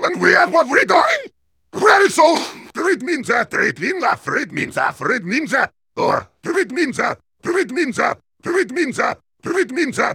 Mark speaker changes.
Speaker 1: And we have what we're doing? Well, so, Frit Minza, Frit Minza, Frit Minza, Frit Minza, or Frit Minza, Frit Minza, Frit Minza, Frit Minza,